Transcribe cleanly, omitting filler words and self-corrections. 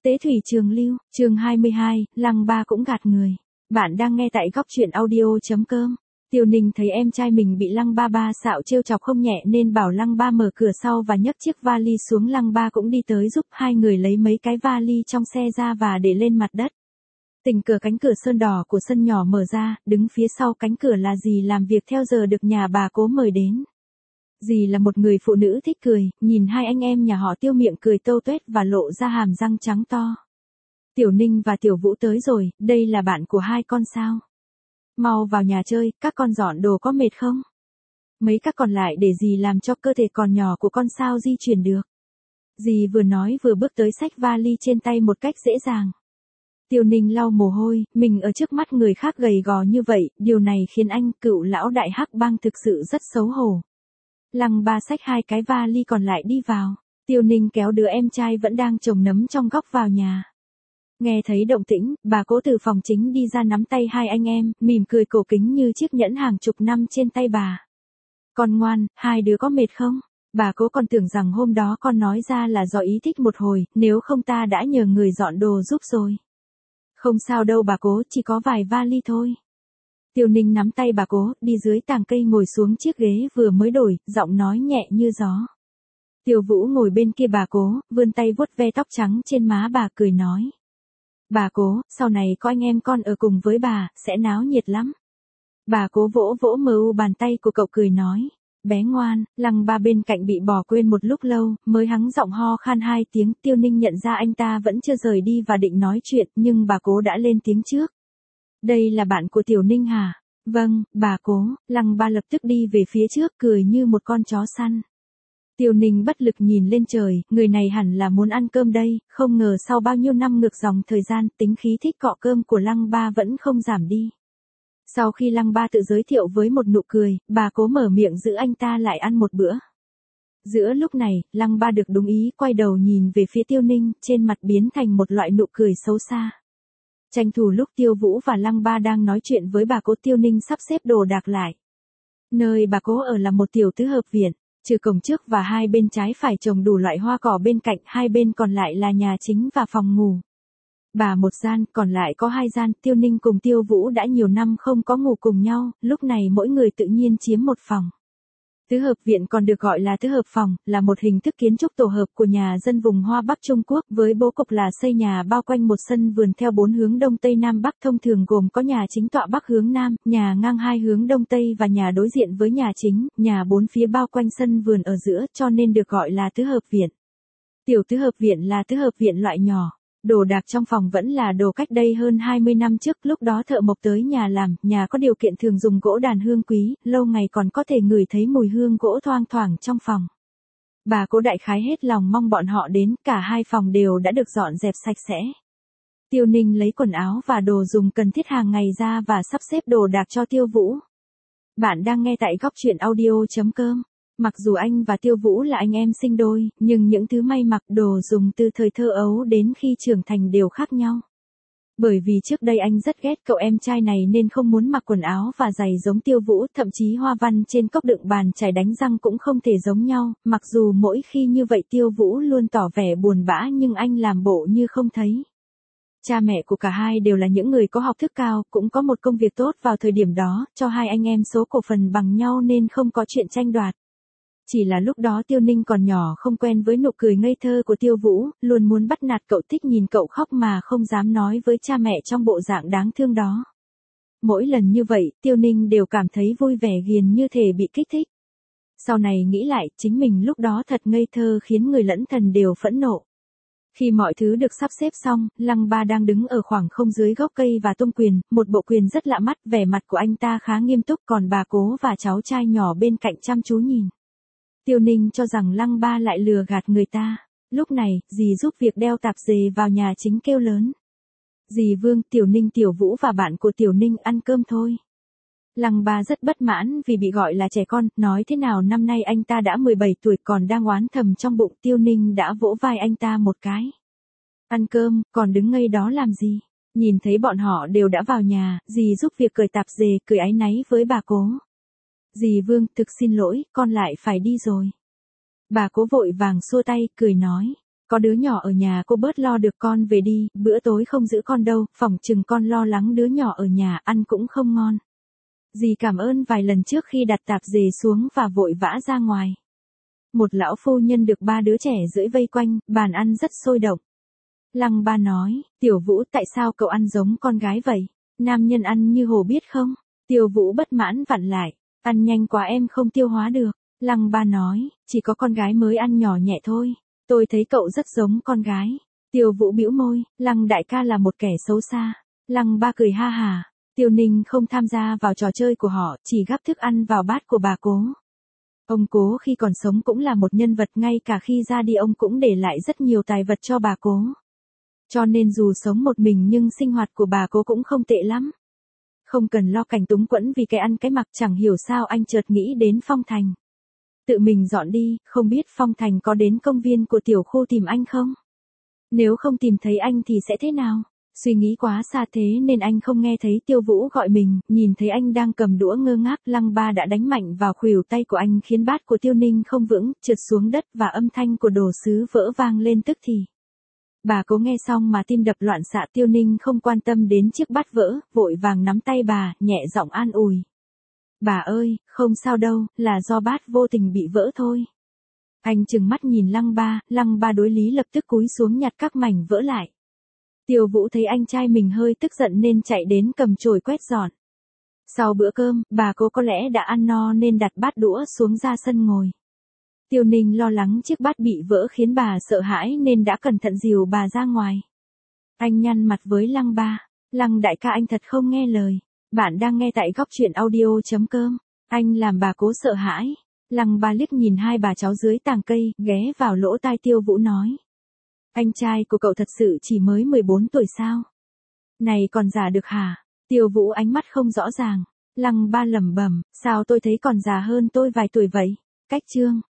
Tế thủy trường lưu, chương 22, Lăng Ba cũng gạt người. Bạn đang nghe tại góc truyện audio.com. Tiêu Ninh thấy em trai mình bị Lăng Ba ba xạo trêu chọc không nhẹ nên bảo Lăng Ba mở cửa sau và nhấc chiếc vali xuống. Lăng Ba cũng đi tới giúp hai người lấy mấy cái vali trong xe ra và để lên mặt đất. Tình cờ cánh cửa sơn đỏ của sân nhỏ mở ra, đứng phía sau cánh cửa là dì làm việc theo giờ được nhà bà Cố mời đến. Dì là một người phụ nữ thích cười, nhìn hai anh em nhà họ Tiêu miệng cười tâu tuét và lộ ra hàm răng trắng to. Tiểu Ninh và Tiểu Vũ tới rồi, đây là bạn của hai con sao? Mau vào nhà chơi, các con dọn đồ có mệt không? Mấy các còn lại để dì làm cho cơ thể còn nhỏ của con sao di chuyển được. Dì vừa nói vừa bước tới xách vali trên tay một cách dễ dàng. Tiêu Ninh lau mồ hôi, mình ở trước mắt người khác gầy gò như vậy, điều này khiến anh, cựu lão đại hắc bang thực sự rất xấu hổ. Lăng Ba xách hai cái vali còn lại đi vào. Tiêu Ninh kéo đứa em trai vẫn đang trồng nấm trong góc vào nhà. Nghe thấy động tĩnh, bà Cố từ phòng chính đi ra nắm tay hai anh em, mỉm cười cổ kính như chiếc nhẫn hàng chục năm trên tay bà. Con ngoan, hai đứa có mệt không? Bà Cố còn tưởng rằng hôm đó con nói ra là do ý thích một hồi, nếu không ta đã nhờ người dọn đồ giúp rồi. Không sao đâu bà Cố, chỉ có vài vali thôi. Tiêu Ninh nắm tay bà Cố, đi dưới tàng cây ngồi xuống chiếc ghế vừa mới đổi, giọng nói nhẹ như gió. Tiêu Vũ ngồi bên kia bà Cố, vươn tay vuốt ve tóc trắng trên má bà cười nói. Bà Cố, sau này có anh em con ở cùng với bà, sẽ náo nhiệt lắm. Bà Cố vỗ vỗ bàn tay của cậu cười nói. Bé ngoan, Lăng Ba bên cạnh bị bỏ quên một lúc lâu, mới hắng giọng ho khan hai tiếng. Tiêu Ninh nhận ra anh ta vẫn chưa rời đi và định nói chuyện, nhưng bà Cố đã lên tiếng trước. Đây là bạn của Tiểu Ninh hả? Vâng, bà Cố. Lăng Ba lập tức đi về phía trước cười như một con chó săn. Tiêu Ninh bất lực nhìn lên trời, người này hẳn là muốn ăn cơm đây, không ngờ sau bao nhiêu năm ngược dòng thời gian, tính khí thích cọ cơm của Lăng Ba vẫn không giảm đi. Sau khi Lăng Ba tự giới thiệu với một nụ cười, bà Cố mở miệng giữ anh ta lại ăn một bữa. Giữa lúc này, Lăng Ba được đúng ý quay đầu nhìn về phía Tiêu Ninh, trên mặt biến thành một loại nụ cười xấu xa. Tranh thủ lúc Tiêu Vũ và Lăng Ba đang nói chuyện với bà Cố, Tiêu Ninh sắp xếp đồ đạc lại. Nơi bà Cố ở là một tiểu tứ hợp viện, trừ cổng trước và hai bên trái phải trồng đủ loại hoa cỏ bên cạnh, hai bên còn lại là nhà chính và phòng ngủ. Bà một gian, còn lại có hai gian. Tiêu Ninh cùng Tiêu Vũ đã nhiều năm không có ngủ cùng nhau, lúc này mỗi người tự nhiên chiếm một phòng. Tứ hợp viện còn được gọi là tứ hợp phòng, là một hình thức kiến trúc tổ hợp của nhà dân vùng Hoa Bắc Trung Quốc với bố cục là xây nhà bao quanh một sân vườn theo bốn hướng đông tây nam bắc, thông thường gồm có nhà chính tọa bắc hướng nam, nhà ngang hai hướng đông tây và nhà đối diện với nhà chính, nhà bốn phía bao quanh sân vườn ở giữa, cho nên được gọi là tứ hợp viện. Tiểu tứ hợp viện là tứ hợp viện loại nhỏ. Đồ đạc trong phòng vẫn là đồ cách đây hơn 20 năm trước, lúc đó thợ mộc tới nhà làm, nhà có điều kiện thường dùng gỗ đàn hương quý, lâu ngày còn có thể ngửi thấy mùi hương gỗ thoang thoảng trong phòng. Bà Cố đại khái hết lòng mong bọn họ đến, cả hai phòng đều đã được dọn dẹp sạch sẽ. Tiêu Ninh lấy quần áo và đồ dùng cần thiết hàng ngày ra và sắp xếp đồ đạc cho Tiêu Vũ. Bạn đang nghe tại góc truyện audio.com. Mặc dù anh và Tiêu Vũ là anh em sinh đôi, nhưng những thứ may mặc, đồ dùng từ thời thơ ấu đến khi trưởng thành đều khác nhau. Bởi vì trước đây anh rất ghét cậu em trai này nên không muốn mặc quần áo và giày giống Tiêu Vũ, thậm chí hoa văn trên cốc đựng bàn chải đánh răng cũng không thể giống nhau, mặc dù mỗi khi như vậy Tiêu Vũ luôn tỏ vẻ buồn bã nhưng anh làm bộ như không thấy. Cha mẹ của cả hai đều là những người có học thức cao, cũng có một công việc tốt vào thời điểm đó, cho hai anh em số cổ phần bằng nhau nên không có chuyện tranh đoạt. Chỉ là lúc đó Tiêu Ninh còn nhỏ không quen với nụ cười ngây thơ của Tiêu Vũ, luôn muốn bắt nạt cậu, thích nhìn cậu khóc mà không dám nói với cha mẹ trong bộ dạng đáng thương đó. Mỗi lần như vậy, Tiêu Ninh đều cảm thấy vui vẻ ghiền như thể bị kích thích. Sau này nghĩ lại, chính mình lúc đó thật ngây thơ khiến người lẫn thần đều phẫn nộ. Khi mọi thứ được sắp xếp xong, Lăng Ba đang đứng ở khoảng không dưới gốc cây và tung quyền, một bộ quyền rất lạ mắt, vẻ mặt của anh ta khá nghiêm túc, còn bà Cố và cháu trai nhỏ bên cạnh chăm chú nhìn. Tiêu Ninh cho rằng Lăng Ba lại lừa gạt người ta. Lúc này, dì giúp việc đeo tạp dề vào nhà chính kêu lớn. Dì Vương, Tiểu Ninh, Tiểu Vũ và bạn của Tiểu Ninh ăn cơm thôi. Lăng Ba rất bất mãn vì bị gọi là trẻ con, nói thế nào năm nay anh ta đã 17 tuổi còn đang oán thầm trong bụng. Tiêu Ninh đã vỗ vai anh ta một cái. Ăn cơm, còn đứng ngây đó làm gì? Nhìn thấy bọn họ đều đã vào nhà, dì giúp việc cởi tạp dề, cười áy náy với bà Cố. Dì Vương, thực xin lỗi, con lại phải đi rồi. Bà Cố vội vàng xua tay, cười nói. Có đứa nhỏ ở nhà cô bớt lo được con về đi, bữa tối không giữ con đâu, phỏng chừng con lo lắng đứa nhỏ ở nhà ăn cũng không ngon. Dì cảm ơn vài lần trước khi đặt tạp dề xuống và vội vã ra ngoài. Một lão phu nhân được 3 đứa trẻ rưỡi vây quanh, bàn ăn rất sôi động. Lăng Ba nói, Tiểu Vũ tại sao cậu ăn giống con gái vậy? Nam nhân ăn như hổ biết không? Tiêu Vũ bất mãn vặn lại, ăn nhanh quá em không tiêu hóa được. Lăng Ba nói, chỉ có con gái mới ăn nhỏ nhẹ thôi. Tôi thấy cậu rất giống con gái. Tiêu Vũ bĩu môi, Lăng đại ca là một kẻ xấu xa. Lăng Ba cười ha hà. Tiêu Ninh không tham gia vào trò chơi của họ, chỉ gắp thức ăn vào bát của bà Cố. Ông Cố khi còn sống cũng là một nhân vật, ngay cả khi ra đi ông cũng để lại rất nhiều tài vật cho bà Cố. Cho nên dù sống một mình nhưng sinh hoạt của bà Cố cũng không tệ lắm. Không cần lo cảnh túng quẫn vì cái ăn cái mặc, chẳng hiểu sao anh chợt nghĩ đến Phong Thành. Tự mình dọn đi, không biết Phong Thành có đến công viên của tiểu khu tìm anh không? Nếu không tìm thấy anh thì sẽ thế nào? Suy nghĩ quá xa thế nên anh không nghe thấy Tiêu Vũ gọi mình, nhìn thấy anh đang cầm đũa ngơ ngác, Lăng Ba đã đánh mạnh vào khuỷu tay của anh khiến bát của Tiêu Ninh không vững, trượt xuống đất và âm thanh của đồ sứ vỡ vang lên tức thì. Bà Cố nghe xong mà tim đập loạn xạ. Tiêu Ninh không quan tâm đến chiếc bát vỡ, vội vàng nắm tay bà, nhẹ giọng an ủi. Bà ơi, không sao đâu, là do bát vô tình bị vỡ thôi. Anh trừng mắt nhìn Lăng Ba đối lý lập tức cúi xuống nhặt các mảnh vỡ lại. Tiêu Vũ thấy anh trai mình hơi tức giận nên chạy đến cầm chổi quét dọn. Sau bữa cơm, bà Cố có lẽ đã ăn no nên đặt bát đũa xuống ra sân ngồi. Tiêu Ninh lo lắng chiếc bát bị vỡ khiến bà sợ hãi nên đã cẩn thận dìu bà ra ngoài. Anh nhăn mặt với Lăng Ba. Lăng đại ca anh thật không nghe lời. Bạn đang nghe tại góc truyện audio.com. Anh làm bà Cố sợ hãi. Lăng Ba liếc nhìn hai bà cháu dưới tàng cây, ghé vào lỗ tai Tiêu Vũ nói. Anh trai của cậu thật sự chỉ mới 14 tuổi sao? Này còn già được hả? Tiêu Vũ ánh mắt không rõ ràng. Lăng Ba lẩm bẩm, sao tôi thấy còn già hơn tôi vài tuổi vậy? Cách chương.